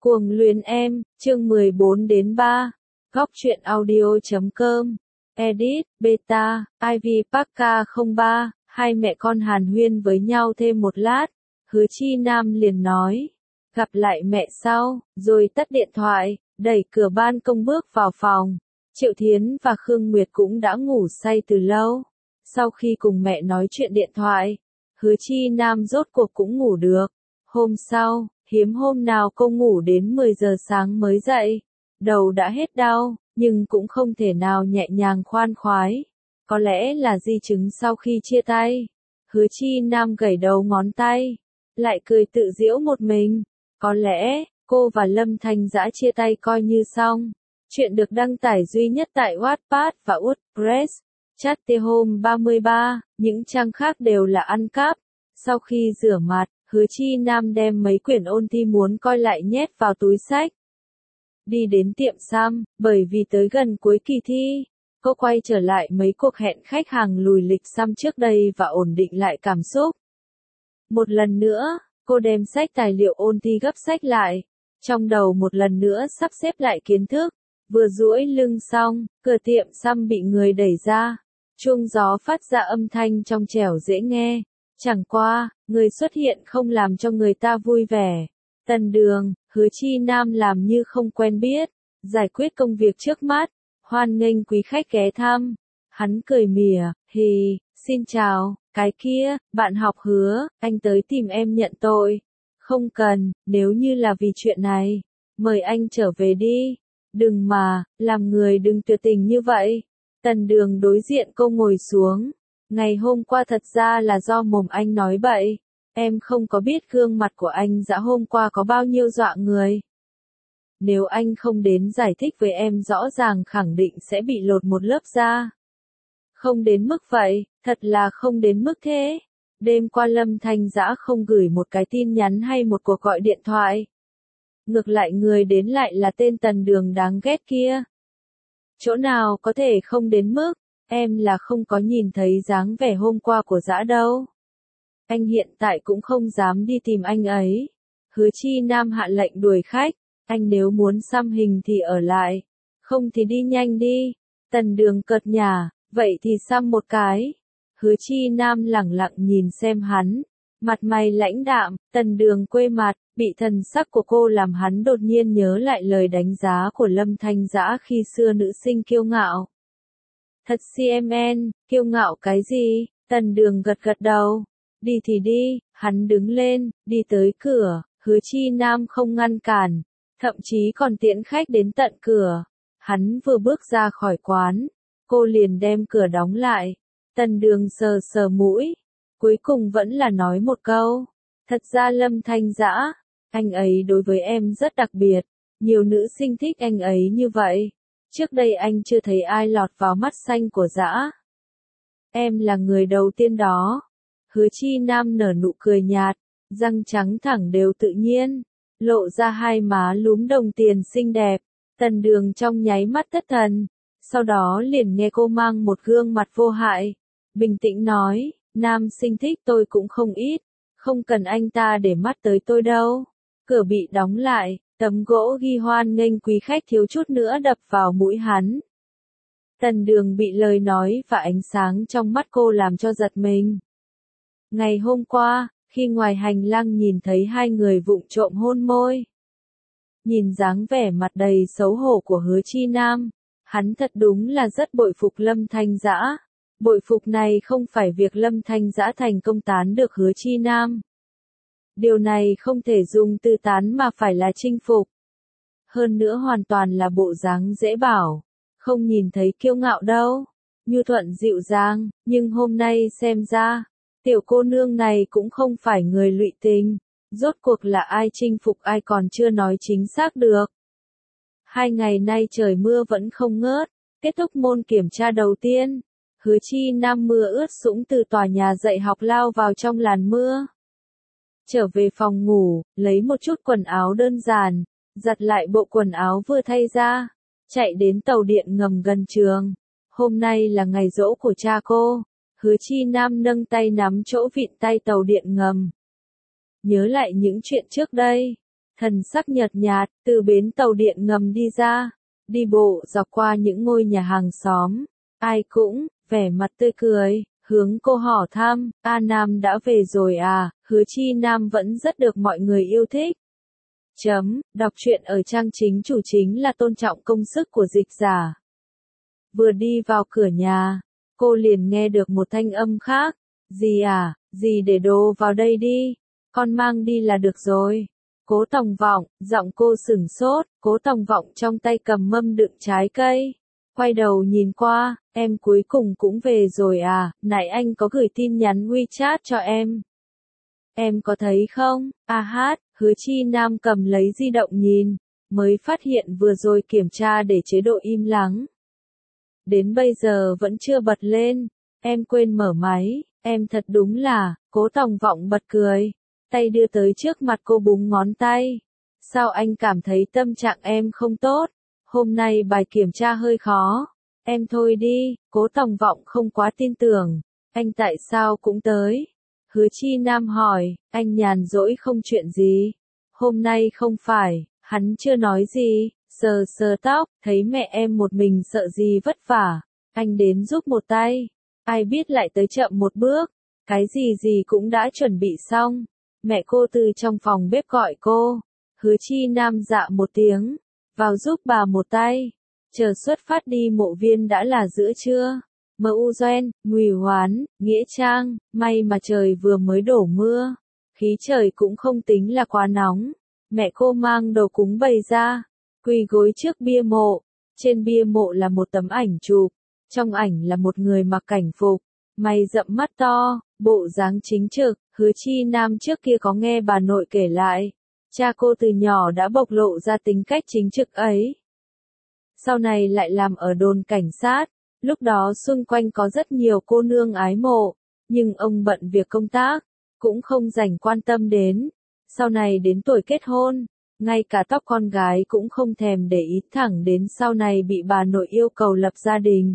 Cuồng luyến em, chương 14 đến 3. Góc truyện audio.com. Edit, Beta, Ivy Parka 03, hai mẹ con hàn huyên với nhau thêm một lát. Hứa Chi Nam liền nói, gặp lại mẹ sau, rồi tắt điện thoại, đẩy cửa ban công bước vào phòng. Triệu Thiến và Khương Nguyệt cũng đã ngủ say từ lâu. Sau khi cùng mẹ nói chuyện điện thoại, Hứa Chi Nam rốt cuộc cũng ngủ được. Hôm sau, hiếm hôm nào cô ngủ đến 10 giờ sáng mới dậy. Đầu đã hết đau, nhưng cũng không thể nào nhẹ nhàng khoan khoái. Có lẽ là di chứng sau khi chia tay. Hứa Chi Nam gẩy đầu ngón tay, lại cười tự giễu một mình. Có lẽ, cô và Lâm Thanh Dã chia tay coi như xong. Chuyện được đăng tải duy nhất tại Wattpad và WordPress. Chat hôm 33, những trang khác đều là ăn cắp. Sau khi rửa mặt, Hứa Chi Nam đem mấy quyển ôn thi muốn coi lại nhét vào túi xách. Đi đến tiệm xăm, bởi vì tới gần cuối kỳ thi, cô quay trở lại mấy cuộc hẹn khách hàng lùi lịch xăm trước đây và ổn định lại cảm xúc. Một lần nữa, cô đem sách tài liệu ôn thi gấp sách lại, trong đầu một lần nữa sắp xếp lại kiến thức. Vừa duỗi lưng xong, cửa tiệm xăm bị người đẩy ra. Chuông gió phát ra âm thanh trong trẻo dễ nghe. Chẳng qua, người xuất hiện không làm cho người ta vui vẻ. Tần Đường, Hứa Chi Nam làm như không quen biết, giải quyết công việc trước mắt, hoan nghênh quý khách ghé thăm. Hắn cười mỉa, hì, xin chào, cái kia, bạn học Hứa, anh tới tìm em nhận tội. Không cần, nếu như là vì chuyện này, mời anh trở về đi. Đừng mà, làm người đừng tuyệt tình như vậy. Tần Đường đối diện cô ngồi xuống. Ngày hôm qua thật ra là do mồm anh nói bậy. Em không có biết gương mặt của anh Dã hôm qua có bao nhiêu dọa người. Nếu anh không đến giải thích với em rõ ràng khẳng định sẽ bị lột một lớp da. Không đến mức vậy, thật là không đến mức thế. Đêm qua Lâm Thanh Dã không gửi một cái tin nhắn hay một cuộc gọi điện thoại. Ngược lại người đến lại là tên Tần Đường đáng ghét kia. Chỗ nào có thể không đến mức, em là không có nhìn thấy dáng vẻ hôm qua của Dã đâu. Anh hiện tại cũng không dám đi tìm anh ấy. Hứa Chi Nam hạ lệnh đuổi khách, anh nếu muốn xăm hình thì ở lại, không thì đi nhanh đi. Tần Đường cợt nhả, vậy thì xăm một cái. Hứa Chi Nam lẳng lặng nhìn xem hắn, mặt mày lãnh đạm. Tần Đường quê mặt, bị thần sắc của cô làm hắn đột nhiên nhớ lại lời đánh giá của Lâm Thanh Dã khi xưa nữ sinh kiêu ngạo. Thật CMN, kiêu ngạo cái gì? Tần Đường gật gật đầu. Đi thì đi, hắn đứng lên, đi tới cửa, Hứa Chi Nam không ngăn cản, thậm chí còn tiễn khách đến tận cửa. Hắn vừa bước ra khỏi quán, cô liền đem cửa đóng lại. Tần Đường sờ sờ mũi, cuối cùng vẫn là nói một câu. Thật ra Lâm Thanh Dã, anh ấy đối với em rất đặc biệt, nhiều nữ sinh thích anh ấy như vậy. Trước đây anh chưa thấy ai lọt vào mắt xanh của Dã. Em là người đầu tiên đó. Hứa Chi Nam nở nụ cười nhạt, răng trắng thẳng đều tự nhiên, lộ ra hai má lúm đồng tiền xinh đẹp. Tần Đường trong nháy mắt thất thần, sau đó liền nghe cô mang một gương mặt vô hại, bình tĩnh nói, nam sinh thích tôi cũng không ít, không cần anh ta để mắt tới tôi đâu. Cửa bị đóng lại, tấm gỗ ghi hoan nghênh quý khách thiếu chút nữa đập vào mũi hắn. Tần Đường bị lời nói và ánh sáng trong mắt cô làm cho giật mình. Ngày hôm qua, khi ngoài hành lang nhìn thấy hai người vụng trộm hôn môi. Nhìn dáng vẻ mặt đầy xấu hổ của Hứa Chi Nam, hắn thật đúng là rất bội phục Lâm Thanh Dã. Bội phục này không phải việc Lâm Thanh Dã thành công tán được Hứa Chi Nam. Điều này không thể dùng từ tán mà phải là chinh phục. Hơn nữa hoàn toàn là bộ dáng dễ bảo, không nhìn thấy kiêu ngạo đâu, nhu thuận dịu dàng, nhưng hôm nay xem ra, tiểu cô nương này cũng không phải người lụy tình, rốt cuộc là ai chinh phục ai còn chưa nói chính xác được. 2 ngày nay trời mưa vẫn không ngớt, kết thúc môn kiểm tra đầu tiên, Hứa Chi Nam mưa ướt sũng từ tòa nhà dạy học lao vào trong làn mưa. Trở về phòng ngủ, lấy một chút quần áo đơn giản, giặt lại bộ quần áo vừa thay ra, chạy đến tàu điện ngầm gần trường. Hôm nay là ngày giỗ của cha cô. Hứa Chi Nam nâng tay nắm chỗ vịn tay tàu điện ngầm. Nhớ lại những chuyện trước đây, thần sắc nhợt nhạt, từ bến tàu điện ngầm đi ra, đi bộ dọc qua những ngôi nhà hàng xóm, ai cũng, vẻ mặt tươi cười, hướng cô hỏi thăm, A Nam đã về rồi à, Hứa Chi Nam vẫn rất được mọi người yêu thích. Đọc truyện ở trang chính chủ chính là tôn trọng công sức của dịch giả. Vừa đi vào cửa nhà, cô liền nghe được một thanh âm khác, dì à, dì để đồ vào đây đi, con mang đi là được rồi. Cố Tòng Vọng, giọng cô sửng sốt, Cố Tòng Vọng trong tay cầm mâm đựng trái cây. Quay đầu nhìn qua, em cuối cùng cũng về rồi à, nãy anh có gửi tin nhắn WeChat cho em. Em có thấy không? A hát, Hứa Chi Nam cầm lấy di động nhìn, mới phát hiện vừa rồi kiểm tra để chế độ im lặng. Đến bây giờ vẫn chưa bật lên, em quên mở máy, em thật đúng là, Cố Tòng Vọng bật cười, tay đưa tới trước mặt cô búng ngón tay. Sao anh cảm thấy tâm trạng em không tốt? Hôm nay bài kiểm tra hơi khó. Em thôi đi, Cố Tòng Vọng không quá tin tưởng. Anh tại sao cũng tới? Hứa Chi Nam hỏi, anh nhàn rỗi không chuyện gì? Hôm nay không phải, hắn chưa nói gì, sờ sờ tóc, thấy mẹ em một mình sợ gì vất vả. Anh đến giúp một tay. Ai biết lại tới chậm một bước. Cái gì gì cũng đã chuẩn bị xong. Mẹ cô từ trong phòng bếp gọi cô. Hứa Chi Nam dạ một tiếng. Vào giúp bà một tay. Chờ xuất phát đi Mộ Viên đã là giữa trưa. MU Doen, Ngụy Hoán, Nghĩa Trang, may mà trời vừa mới đổ mưa. Khí trời cũng không tính là quá nóng. Mẹ cô mang đồ cúng bày ra. Quỳ gối trước bia mộ. Trên bia mộ là một tấm ảnh chụp. Trong ảnh là một người mặc cảnh phục. Mày rậm mắt to, bộ dáng chính trực. Hứa Chi Nam trước kia có nghe bà nội kể lại. Cha cô từ nhỏ đã bộc lộ ra tính cách chính trực ấy. Sau này lại làm ở đồn cảnh sát, lúc đó xung quanh có rất nhiều cô nương ái mộ, nhưng ông bận việc công tác, cũng không dành quan tâm đến. Sau này đến tuổi kết hôn, ngay cả tóc con gái cũng không thèm để ý, thẳng đến sau này bị bà nội yêu cầu lập gia đình.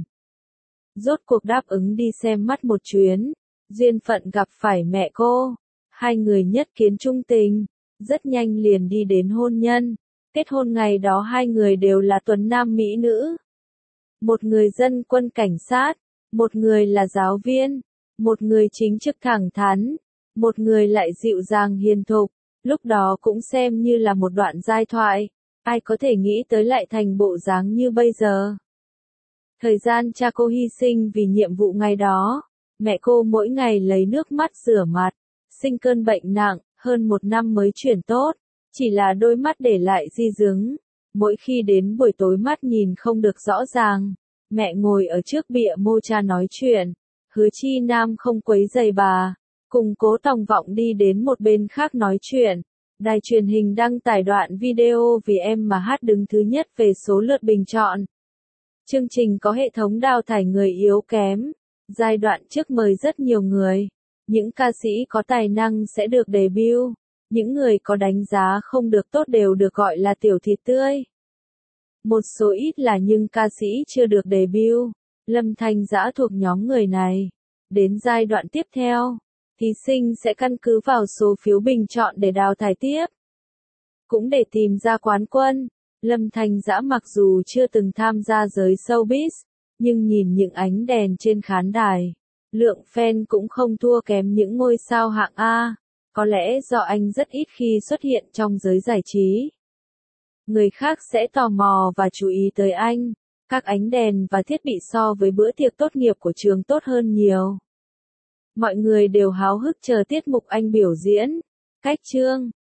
Rốt cuộc đáp ứng đi xem mắt một chuyến, duyên phận gặp phải mẹ cô, hai người nhất kiến trung tình, rất nhanh liền đi đến hôn nhân. Kết hôn ngày đó hai người đều là tuấn nam mỹ nữ. Một người dân quân cảnh sát, một người là giáo viên, một người chính trực thẳng thắn, một người lại dịu dàng hiền thục, lúc đó cũng xem như là một đoạn giai thoại, ai có thể nghĩ tới lại thành bộ dáng như bây giờ. Thời gian cha cô hy sinh vì nhiệm vụ ngày đó, mẹ cô mỗi ngày lấy nước mắt rửa mặt, sinh cơn bệnh nặng, hơn 1 năm mới chuyển tốt. Chỉ là đôi mắt để lại di chứng. Mỗi khi đến buổi tối mắt nhìn không được rõ ràng. Mẹ ngồi ở trước bia mộ cha nói chuyện. Hứa Chi Nam không quấy rầy bà. Cùng Cố Tòng Vọng đi đến một bên khác nói chuyện. Đài truyền hình đăng tải đoạn video Vì Em Mà Hát đứng thứ nhất về số lượt bình chọn. Chương trình có hệ thống đào thải người yếu kém. Giai đoạn trước mời rất nhiều người. Những ca sĩ có tài năng sẽ được debut. Những người có đánh giá không được tốt đều được gọi là tiểu thịt tươi. Một số ít là những ca sĩ chưa được debut. Lâm Thanh Dã thuộc nhóm người này. Đến giai đoạn tiếp theo, thí sinh sẽ căn cứ vào số phiếu bình chọn để đào thải tiếp. Cũng để tìm ra quán quân, Lâm Thanh Dã mặc dù chưa từng tham gia giới showbiz, nhưng nhìn những ánh đèn trên khán đài, lượng fan cũng không thua kém những ngôi sao hạng A. Có lẽ do anh rất ít khi xuất hiện trong giới giải trí. Người khác sẽ tò mò và chú ý tới anh. Các ánh đèn và thiết bị so với bữa tiệc tốt nghiệp của trường tốt hơn nhiều. Mọi người đều háo hức chờ tiết mục anh biểu diễn. Cách chương